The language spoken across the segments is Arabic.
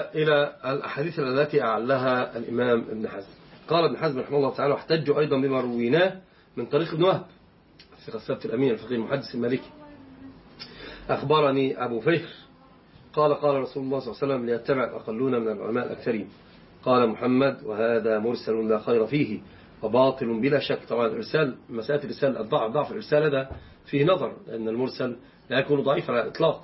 إلى الأحاديث التي أعلها الإمام ابن حزم. قال ابن حزم رحمه الله تعالى: واحتجوا أيضا بما رويناه من طريق ابن وهب الثقة الثابت الأمين الفقيه المحدث المالكي. أخبرني أبو فهر قال: قال رسول الله صلى الله عليه وسلم: ليتبع الأقلون من العلماء الأكثرين. قال محمد: وهذا مرسل لا خير فيه وباطل بلا شك. طبعا الإرسال، مسألة الإرسال، ضعف الإرسال هذا فيه نظر، لأن المرسل لا يكون ضعيفا على الإطلاق.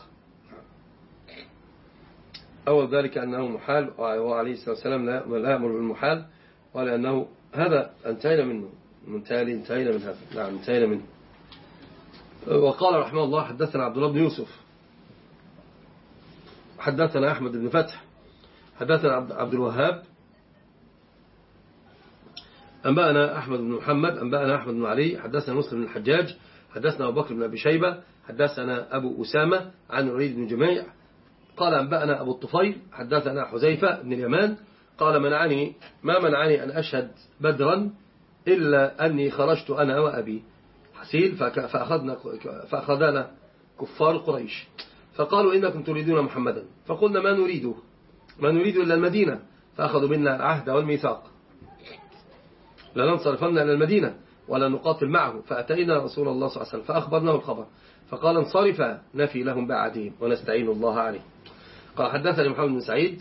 أول ذلك أنه محال، وعليه الصلاة والسلام لا يأمر بالمحال، ولأنه هذا انتهينا منه، انتهينا من هذا. نعم، انتهينا منه. وقال رحمه الله: حدثنا عبد الله بن يوسف، حدثنا أحمد بن فتح، حدثنا عبد الوهاب، أنبأنا أحمد بن محمد، أنبأنا أحمد بن علي، حدثنا مسلم بن الحجاج، حدثنا أبو بكر بن أبي شيبة، حدثنا أبو أسامة عن وليد بن جميع قال: أنبأنا أبو الطفيل، حدثنا حذيفة بن اليمان قال: ما منعني أن أشهد بدرا إلا أني خرجت أنا وأبي حسين فأخذنا كفار قريش فقالوا: إنكم تريدون محمدا. فقلنا: ما نريد إلا المدينة. فأخذوا منا العهد والميثاق لننصرفن إلى المدينة ولا نقاتل معه. فأتينا رسول الله صلى الله عليه وسلم فأخبرناه الخبر فقال: انصرفا نفي لهم بعدهم ونستعين الله عليه. قال: حدثني محمد بن سعيد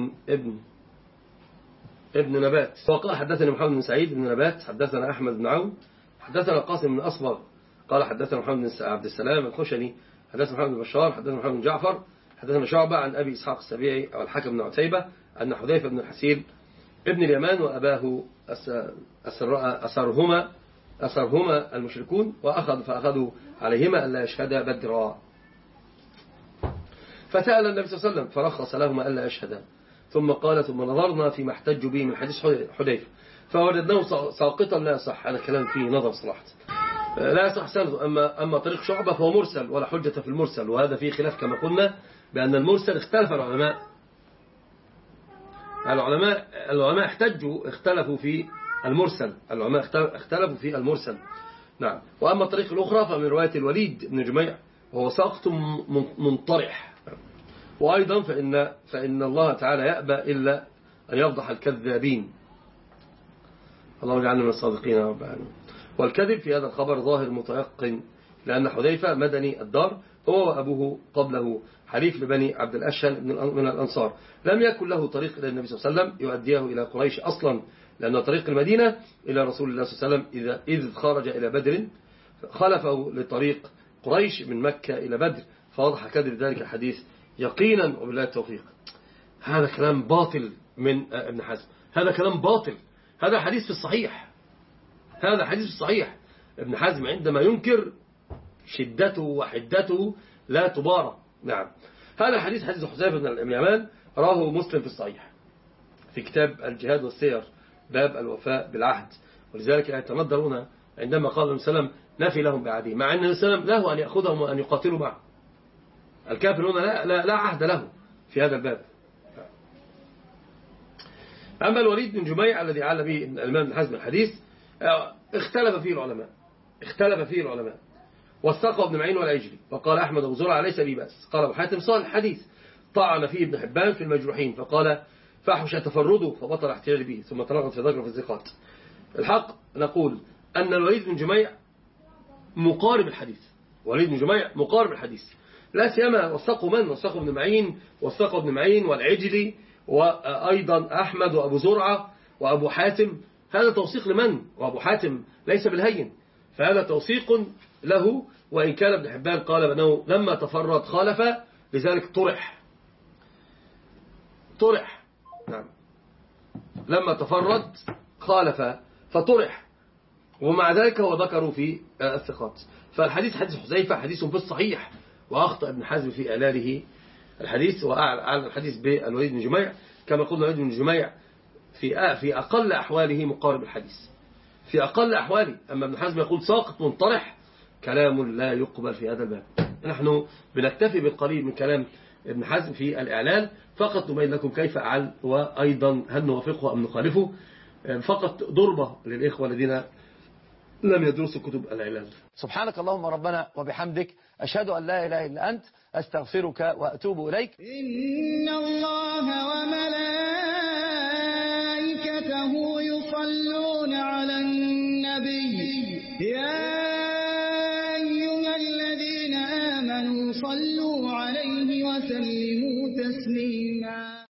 ابن نبات. وقال: حدثني محمد بن سعيد بن نبات، حدثنا أحمد بن عون، حدثنا القاسم بن أصبغ قال: حدثنا محمد بن عبد السلام الخشني، حدثنا محمد بن بشار، حدثنا محمد بن جعفر، حدثنا شعبة عن أبي إسحاق السبيعي أو الحكم بن عتيبة أن حذيفة بن الحسين ابن اليمان وأباه أسرهما المشركون فأخذوا عليهما ألا يشهدا بدرا. فسأل النبي صلى الله عليه وسلم فرخص لهما ألا يشهدا، ثم قال: ثم نظرنا فيما احتجوا به من حديث حذيفة فوجدناه ساقطا لا يصح. هذا كلام فيه نظر صراحة، لا يصح سنده. أما طريق شعبة فهو مرسل ولا حجة في المرسل، وهذا فيه خلاف كما قلنا بأن المرسل اختلف العلماء اختلفوا في المرسل. اختلفوا في المرسل. نعم. وأما الطريق الأخرى فمن رواية الوليد بن جميع وهو ساقط منطرح. وأيضا فإن الله تعالى يأبى إلا أن يفضح الكذابين. اللهم اجعلنا من الصادقين يا رب العالمين. والكذب في هذا الخبر ظاهر متيقن، لأن حذيفة مدني الدار، هو وأبوه قبله حليف لبني عبد الأشهل من الأنصار، لم يكن له طريق إلى النبي صلى الله عليه وسلم يؤديه إلى قريش أصلا، لأن طريق المدينة إلى رسول الله صلى الله عليه وسلم إذ خرج إلى بدر خلفه لطريق قريش من مكة إلى بدر، فوضح كذب ذلك الحديث يقينا وبالله التوفيق. هذا كلام باطل من ابن حزم، هذا كلام باطل. هذا حديث في الصحيح، هذا حديث في الصحيح. ابن حزم عندما ينكر شدته وحدته لا تبارى. نعم. هذا حديث حذيفة بن اليمان راه مسلم في الصحيح في كتاب الجهاد والسير باب الوفاء بالعهد. ولذلك يتندرون عندما قال النبي صلى الله عليه وسلم: نفي لهم بعهده، مع أن النبي صلى الله عليه وسلم له أن يأخذهم وأن يقاتلوا معه. الكافر هنا لا عهد له في هذا الباب. أما الوليد بن جميع الذي عل به الإمام ابن حزم الحديث اختلف فيه العلماء والثقة ابن معين والعجلي. وقال أحمد أبو زرعة: ليس بي بأس. قال أبو حاتم: صالح الحديث. طعن فيه ابن حبان في المجروحين فقال: فحش تفرده فبطل احتجاج به، ثم تناقض في ذكر في الثقات. الحق نقول أن الوليد بن جميع مقارب الحديث، لا سيما وثقوا ابن معين والعجلي، وأيضا أحمد وأبو زرعة وأبو حاتم. هذا توثيق لمن؟ وأبو حاتم ليس بالهين، فهذا توثيق له. وإن كان ابن حبان قال بأنه لما تفرد خالف، لذلك طرح. نعم. لما تفرد خالف فطرح، ومع ذلك هو ذكروا في الثقات. فالحديث حديث حذيفة حديث في الصحيح، وأخطأ ابن حزم في إعلاله الحديث، وأعلى الحديث بالوليد بن جميع كما قلنا. الوليد بن جميع في أقل أحواله مقارب الحديث، في أقل أحواله. أما ابن حزم يقول ساقط منطرح، كلام لا يقبل في هذا الباب. نحن بنكتفي بالقليل من كلام ابن حزم في الإعلال، فقط نبين لكم كيف أعل، وأيضا هل نوافقه أم نخالفه، فقط ضربة للإخوة الذين لم يدرسوا كتب الإعلال. سبحانك اللهم ربنا وبحمدك، أشهد أن لا إله إلا أنت، أستغفرك وأتوب إليك. إن الله وملائكته يصلون على النبي يا أيها الذين آمنوا صلوا عليه وسلموا